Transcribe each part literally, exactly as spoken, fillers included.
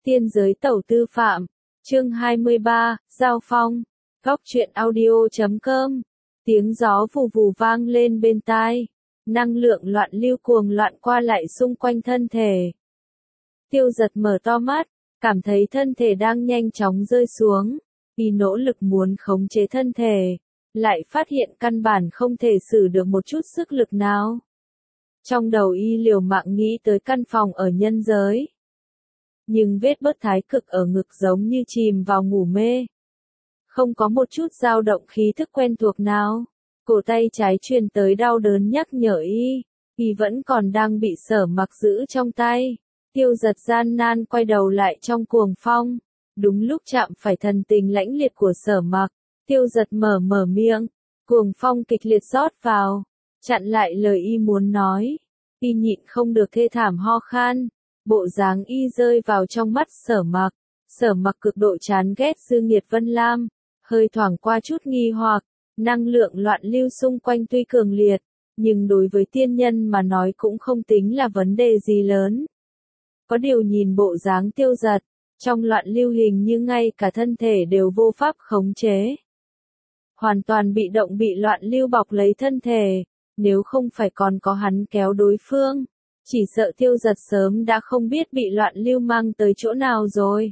Tiên giới tẩu tư phạm, chương hai mươi ba, Giao Phong, góc truyện audio chấm com, tiếng gió vù vù vang lên bên tai, năng lượng loạn lưu cuồng loạn qua lại xung quanh thân thể. Tiêu Giật mở to mắt, cảm thấy thân thể đang nhanh chóng rơi xuống, y nỗ lực muốn khống chế thân thể, lại phát hiện căn bản không thể sử được một chút sức lực nào. Trong đầu y liều mạng nghĩ tới căn phòng ở nhân giới. Nhưng vết bớt thái cực ở ngực giống như chìm vào ngủ mê. Không có một chút dao động khí thức quen thuộc nào. Cổ tay trái truyền tới đau đớn nhắc nhở y, y vẫn còn đang bị Sở Mặc giữ trong tay. Tiêu Giật gian nan quay đầu lại trong cuồng phong. Đúng lúc chạm phải thần tình lãnh liệt của Sở Mặc, Tiêu Giật mở mở miệng, cuồng phong kịch liệt rót vào, chặn lại lời y muốn nói. Y nhịn không được thê thảm ho khan. Bộ dáng y rơi vào trong mắt Sở Mặc. Sở Mặc cực độ chán ghét Dương Nghiệt Vân Lam, hơi thoảng qua chút nghi hoặc, năng lượng loạn lưu xung quanh tuy cường liệt, nhưng đối với tiên nhân mà nói cũng không tính là vấn đề gì lớn. Có điều nhìn bộ dáng Tiêu Giật, trong loạn lưu hình như ngay cả thân thể đều vô pháp khống chế. Hoàn toàn bị động bị loạn lưu bọc lấy thân thể, nếu không phải còn có hắn kéo đối phương. Chỉ sợ Tiêu Giật sớm đã không biết bị loạn lưu mang tới chỗ nào rồi.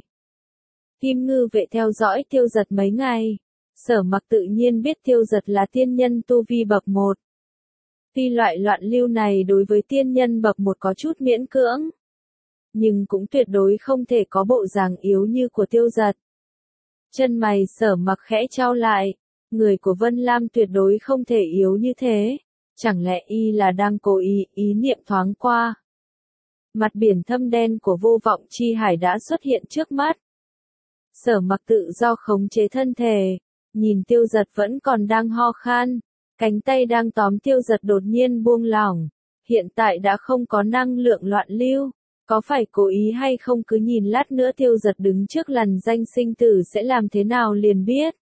Kim Ngư Vệ theo dõi Tiêu Giật mấy ngày. Sở Mặc tự nhiên biết Tiêu Giật là tiên nhân tu vi bậc một. Tuy loại loạn lưu này đối với tiên nhân bậc một có chút miễn cưỡng, nhưng cũng tuyệt đối không thể có bộ dáng yếu như của Tiêu Giật. Chân mày Sở Mặc khẽ chau lại, người của Vân Lam tuyệt đối không thể yếu như thế. Chẳng lẽ y là đang cố ý, ý niệm thoáng qua. Mặt biển thâm đen của vô vọng chi hải đã xuất hiện trước mắt. Sở Mặc tự do khống chế thân thể, nhìn Tiêu Giật vẫn còn đang ho khan, cánh tay đang tóm Tiêu Giật đột nhiên buông lỏng, hiện tại đã không có năng lượng loạn lưu, có phải cố ý hay không cứ nhìn lát nữa Tiêu Giật đứng trước lằn danh sinh tử sẽ làm thế nào liền biết.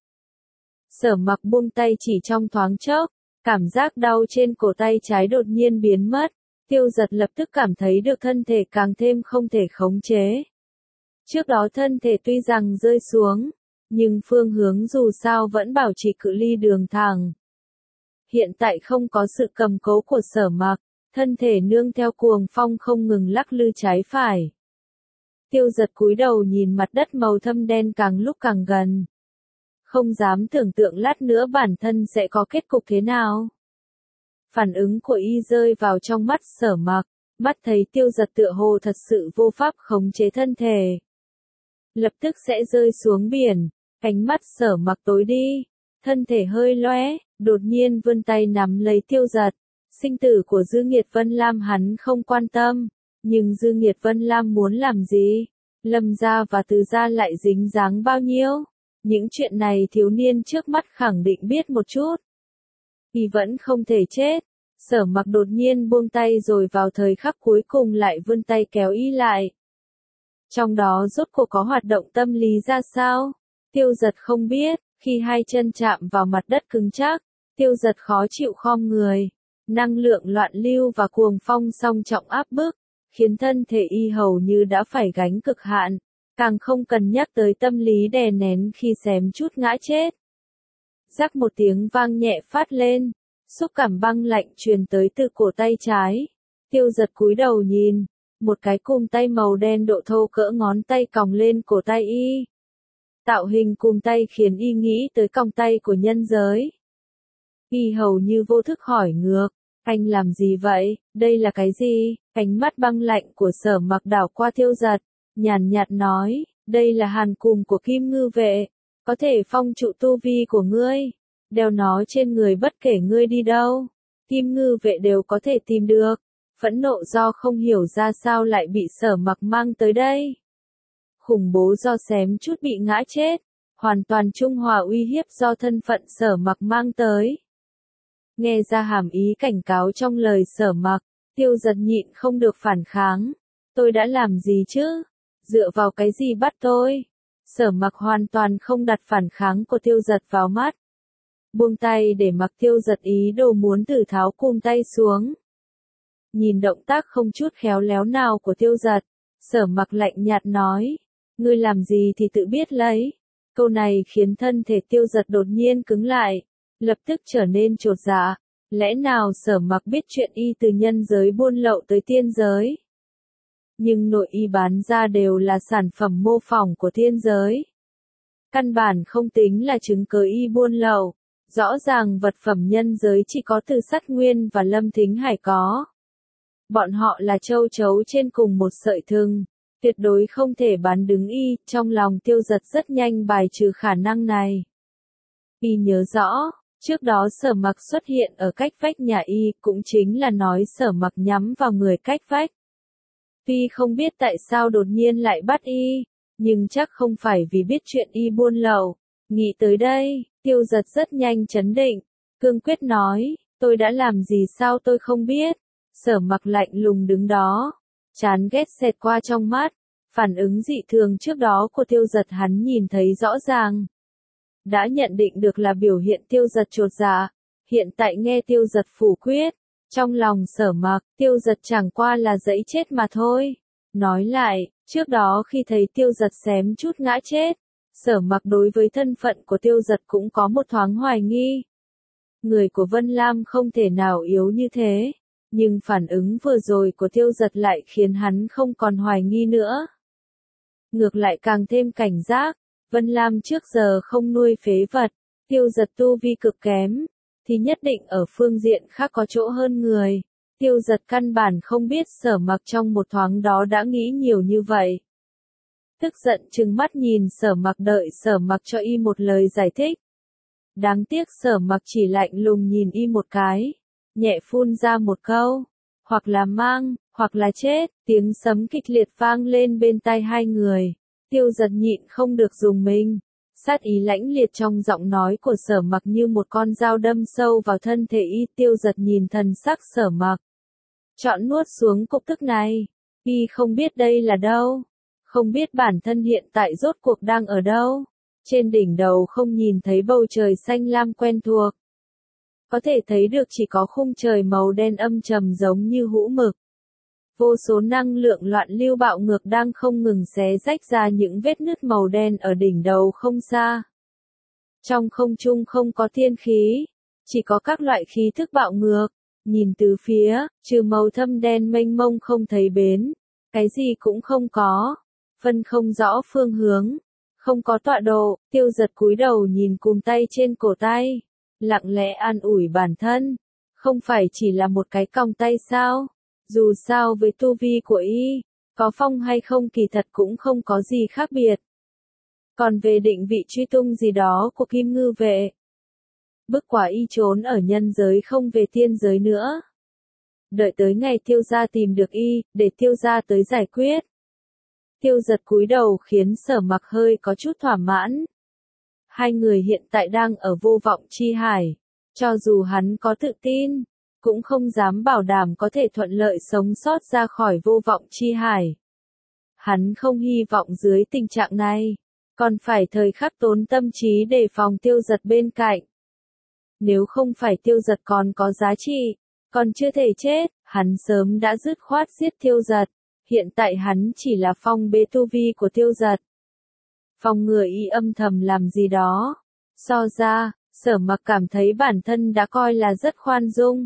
Sở Mặc buông tay chỉ trong thoáng chốc. Cảm giác đau trên cổ tay trái đột nhiên biến mất, Tiêu Giật lập tức cảm thấy được thân thể càng thêm không thể khống chế. Trước đó thân thể tuy rằng rơi xuống, nhưng phương hướng dù sao vẫn bảo trì cự ly đường thẳng. Hiện tại không có sự cầm cố của Sở Mặc, thân thể nương theo cuồng phong không ngừng lắc lư trái phải. Tiêu Giật cúi đầu nhìn mặt đất màu thâm đen càng lúc càng gần. Không dám tưởng tượng lát nữa bản thân sẽ có kết cục thế nào. Phản ứng của y rơi vào trong mắt Sở Mặc, mắt thấy Tiêu Giật tựa hồ thật sự vô pháp khống chế thân thể. Lập tức sẽ rơi xuống biển, ánh mắt Sở Mặc tối đi, thân thể hơi lóe, đột nhiên vươn tay nắm lấy Tiêu Giật. Sinh tử của Dương Nghiệt Vân Lam hắn không quan tâm, nhưng Dương Nghiệt Vân Lam muốn làm gì? Lâm gia và Từ gia lại dính dáng bao nhiêu? Những chuyện này thiếu niên trước mắt khẳng định biết một chút. Y vẫn không thể chết. Sở Mặc đột nhiên buông tay rồi vào thời khắc cuối cùng lại vươn tay kéo y lại. Trong đó rốt cuộc có hoạt động tâm lý ra sao? Tiêu Giật không biết, khi hai chân chạm vào mặt đất cứng chắc, Tiêu Giật khó chịu khom người. Năng lượng loạn lưu và cuồng phong song trọng áp bức, khiến thân thể y hầu như đã phải gánh cực hạn. Càng không cần nhắc tới tâm lý đè nén khi xém chút ngã chết. Rắc một tiếng vang nhẹ phát lên, xúc cảm băng lạnh truyền tới từ cổ tay trái. Tiêu Giật cúi đầu nhìn, một cái cùm tay màu đen độ thô cỡ ngón tay còng lên cổ tay y. Tạo hình cùm tay khiến y nghĩ tới còng tay của nhân giới. Y hầu như vô thức hỏi ngược, anh làm gì vậy, đây là cái gì? Ánh mắt băng lạnh của Sở Mặc đảo qua Tiêu Giật. Nhàn nhạt nói, đây là hàn cùm của Kim Ngư Vệ, có thể phong trụ tu vi của ngươi, đeo nó trên người bất kể ngươi đi đâu, Kim Ngư Vệ đều có thể tìm được. Phẫn nộ do không hiểu ra sao lại bị Sở Mặc mang tới đây. Khủng bố do xém chút bị ngã chết, hoàn toàn trung hòa uy hiếp do thân phận Sở Mặc mang tới. Nghe ra hàm ý cảnh cáo trong lời Sở Mặc, Tiêu Giật nhịn không được phản kháng. Tôi đã làm gì chứ? Dựa vào cái gì bắt tôi? Sở Mặc hoàn toàn không đặt phản kháng của Tiêu Giật vào mắt. Buông tay để mặc Tiêu Giật ý đồ muốn thử tháo cùm tay xuống. Nhìn động tác không chút khéo léo nào của Tiêu Giật, Sở Mặc lạnh nhạt nói, Ngươi làm gì thì tự biết lấy. Câu này khiến thân thể Tiêu Giật đột nhiên cứng lại, lập tức trở nên chột dạ. Lẽ nào Sở Mặc biết chuyện y từ nhân giới buôn lậu tới tiên giới? Nhưng nội y bán ra đều là sản phẩm mô phỏng của tiên giới. Căn bản không tính là chứng cứ y buôn lậu. Rõ ràng vật phẩm nhân giới chỉ có Từ Sắt Nguyên và Lâm Thính Hải có. Bọn họ là châu chấu trên cùng một sợi thừng, tuyệt đối không thể bán đứng y. Trong lòng Tiêu Giật rất nhanh bài trừ khả năng này. Y nhớ rõ, trước đó Sở Mặc xuất hiện ở cách vách nhà y, cũng chính là nói Sở Mặc nhắm vào người cách vách. Tuy không biết tại sao đột nhiên lại bắt y, nhưng chắc không phải vì biết chuyện y buôn lậu. Nghĩ tới đây, Tiêu Giật rất nhanh chấn định, cương quyết nói, tôi đã làm gì sao tôi không biết. Sở Mặc lạnh lùng đứng đó, chán ghét xẹt qua trong mắt, phản ứng dị thường trước đó của Tiêu Giật hắn nhìn thấy rõ ràng. Đã nhận định được là biểu hiện Tiêu Giật chột dạ, hiện tại nghe Tiêu Giật phủ quyết, trong lòng Sở Mặc, Tiêu Giật chẳng qua là dẫy chết mà thôi. Nói lại, trước đó khi thấy Tiêu Giật xém chút ngã chết, Sở Mặc đối với thân phận của Tiêu Giật cũng có một thoáng hoài nghi. Người của Vân Lam không thể nào yếu như thế, nhưng phản ứng vừa rồi của Tiêu Giật lại khiến hắn không còn hoài nghi nữa. Ngược lại càng thêm cảnh giác, Vân Lam trước giờ không nuôi phế vật, Tiêu Giật tu vi cực kém, thì nhất định ở phương diện khác có chỗ hơn người. Tiêu Giật căn bản không biết Sở Mặc trong một thoáng đó đã nghĩ nhiều như vậy. Tức giận trừng mắt nhìn Sở Mặc đợi Sở Mặc cho y một lời giải thích. Đáng tiếc Sở Mặc chỉ lạnh lùng nhìn y một cái, nhẹ phun ra một câu, hoặc là mang, hoặc là chết. Tiếng sấm kịch liệt vang lên bên tai hai người. Tiêu Giật nhịn không được dùng mình. Sát ý lãnh liệt trong giọng nói của Sở Mặc như một con dao đâm sâu vào thân thể y. Tiêu Giật nhìn thần sắc Sở Mặc, chọn nuốt xuống cục tức này. Y không biết đây là đâu, không biết bản thân hiện tại rốt cuộc đang ở đâu. Trên đỉnh đầu không nhìn thấy bầu trời xanh lam quen thuộc, có thể thấy được chỉ có khung trời màu đen âm trầm giống như hũ mực. Vô số năng lượng loạn lưu bạo ngược đang không ngừng xé rách ra những vết nứt màu đen ở đỉnh đầu không xa. Trong không trung không có thiên khí, chỉ có các loại khí thức bạo ngược. Nhìn từ phía, trừ màu thâm đen mênh mông không thấy bến, cái gì cũng không có, phân không rõ phương hướng, không có tọa độ. Tiêu Giật cúi đầu nhìn cùm tay trên cổ tay, lặng lẽ an ủi bản thân, không phải chỉ là một cái còng tay sao? Dù sao với tu vi của y, có phong hay không kỳ thật cũng không có gì khác biệt. Còn về định vị truy tung gì đó của Kim Ngư Vệ, bức quả y trốn ở nhân giới không về tiên giới nữa. Đợi tới ngày Tiêu gia tìm được y, để Tiêu gia tới giải quyết. Tiêu Giật cúi đầu khiến Sở Mặc hơi có chút thỏa mãn. Hai người hiện tại đang ở vô vọng chi hải. Cho dù hắn có tự tin, cũng không dám bảo đảm có thể thuận lợi sống sót ra khỏi vô vọng chi hải. Hắn không hy vọng dưới tình trạng này, còn phải thời khắc tốn tâm trí đề phòng Tiêu Giật bên cạnh. Nếu không phải Tiêu Giật còn có giá trị, còn chưa thể chết, hắn sớm đã dứt khoát giết Tiêu Giật. Hiện tại hắn chỉ là phong bế tu vi của Tiêu Giật. Phòng ngừa y âm thầm làm gì đó. So ra, Sở Mặc cảm thấy bản thân đã coi là rất khoan dung.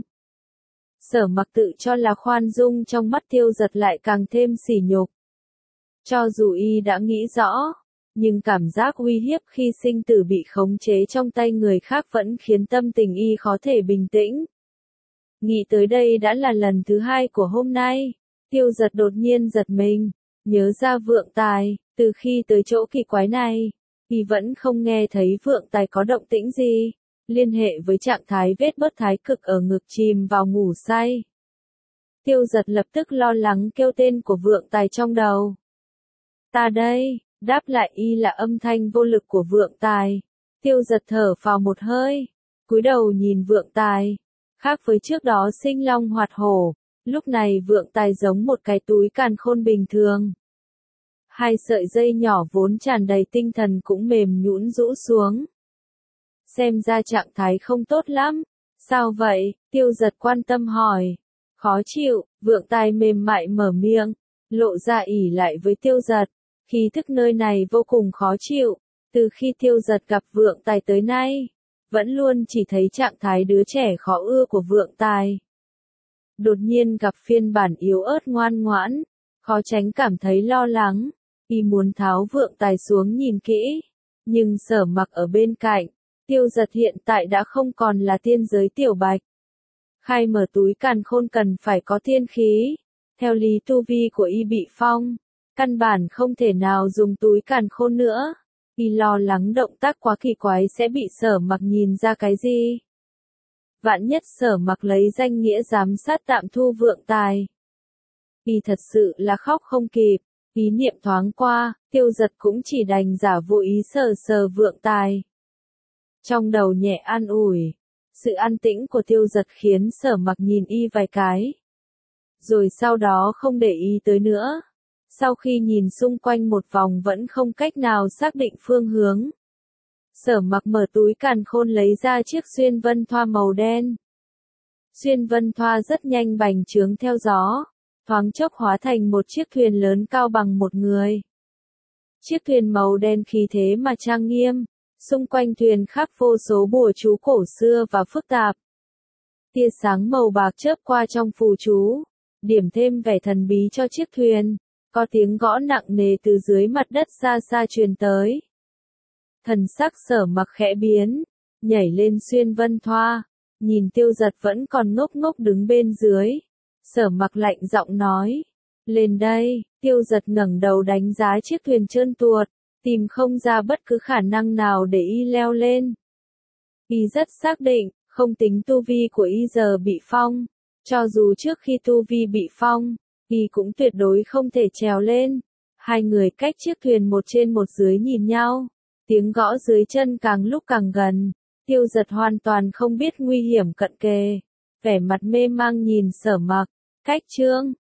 Sở Mặc tự cho là khoan dung trong mắt Tiêu Giật lại càng thêm sỉ nhục. Cho dù y đã nghĩ rõ, nhưng cảm giác uy hiếp khi sinh tử bị khống chế trong tay người khác vẫn khiến tâm tình y khó thể bình tĩnh. Nghĩ tới đây đã là lần thứ hai của hôm nay. Tiêu Giật đột nhiên giật mình, nhớ ra Vượng Tài, từ khi tới chỗ kỳ quái này, y vẫn không nghe thấy Vượng Tài có động tĩnh gì, liên hệ với trạng thái vết bớt thái cực ở ngực chìm vào ngủ say. Tiêu Giật lập tức lo lắng kêu tên của Vượng Tài trong đầu. Ta đây, đáp lại y là âm thanh vô lực của Vượng Tài. Tiêu Giật thở phào một hơi, cúi đầu nhìn Vượng Tài, khác với trước đó sinh long hoạt hổ. Lúc này Vượng Tài giống một cái túi càn khôn bình thường. Hai sợi dây nhỏ vốn tràn đầy tinh thần cũng mềm nhũn rũ xuống. Xem ra trạng thái không tốt lắm. Sao vậy? Tiêu Giật quan tâm hỏi. Khó chịu, Vượng Tài mềm mại mở miệng, lộ ra ỉ lại với Tiêu Giật. Khí thức nơi này vô cùng khó chịu, từ khi Tiêu Giật gặp Vượng Tài tới nay, vẫn luôn chỉ thấy trạng thái đứa trẻ khó ưa của Vượng Tài. Đột nhiên gặp phiên bản yếu ớt ngoan ngoãn, khó tránh cảm thấy lo lắng, y muốn tháo Vượng Tài xuống nhìn kỹ, nhưng Sở Mặc ở bên cạnh, Tiêu Giật hiện tại đã không còn là tiên giới tiểu bạch. Khai mở túi càn khôn cần phải có tiên khí, theo lý tu vi của y bị phong, căn bản không thể nào dùng túi càn khôn nữa. Y lo lắng động tác quá kỳ quái sẽ bị Sở Mặc nhìn ra cái gì. Vạn nhất Sở Mặc lấy danh nghĩa giám sát tạm thu Vượng Tài. Y thật sự là khóc không kịp, ý niệm thoáng qua, Tiêu Giật cũng chỉ đành giả vô ý sờ sờ Vượng Tài. Trong đầu nhẹ an ủi, sự an tĩnh của Tiêu Giật khiến Sở Mặc nhìn y vài cái. Rồi sau đó không để ý tới nữa. Sau khi nhìn xung quanh một vòng vẫn không cách nào xác định phương hướng. Sở Mặc mở túi càn khôn lấy ra chiếc xuyên vân thoa màu đen. Xuyên vân thoa rất nhanh bành trướng theo gió, thoáng chốc hóa thành một chiếc thuyền lớn cao bằng một người. Chiếc thuyền màu đen khí thế mà trang nghiêm, xung quanh thuyền khắc vô số bùa chú cổ xưa và phức tạp. Tia sáng màu bạc chớp qua trong phù chú, điểm thêm vẻ thần bí cho chiếc thuyền. Có tiếng gõ nặng nề từ dưới mặt đất xa xa truyền tới. Thần sắc Sở Mặc khẽ biến, nhảy lên xuyên vân thoa, nhìn Tiêu Giật vẫn còn ngốc ngốc đứng bên dưới. Sở Mặc lạnh giọng nói, lên đây. Tiêu Giật ngẩng đầu đánh giá chiếc thuyền trơn tuột, tìm không ra bất cứ khả năng nào để y leo lên. Y rất xác định, không tính tu vi của y giờ bị phong, cho dù trước khi tu vi bị phong, y cũng tuyệt đối không thể trèo lên. Hai người cách chiếc thuyền một trên một dưới nhìn nhau, tiếng gõ dưới chân càng lúc càng gần. Tiêu Giật hoàn toàn không biết nguy hiểm cận kề, vẻ mặt mê mang nhìn Sở Mặc. Cách chương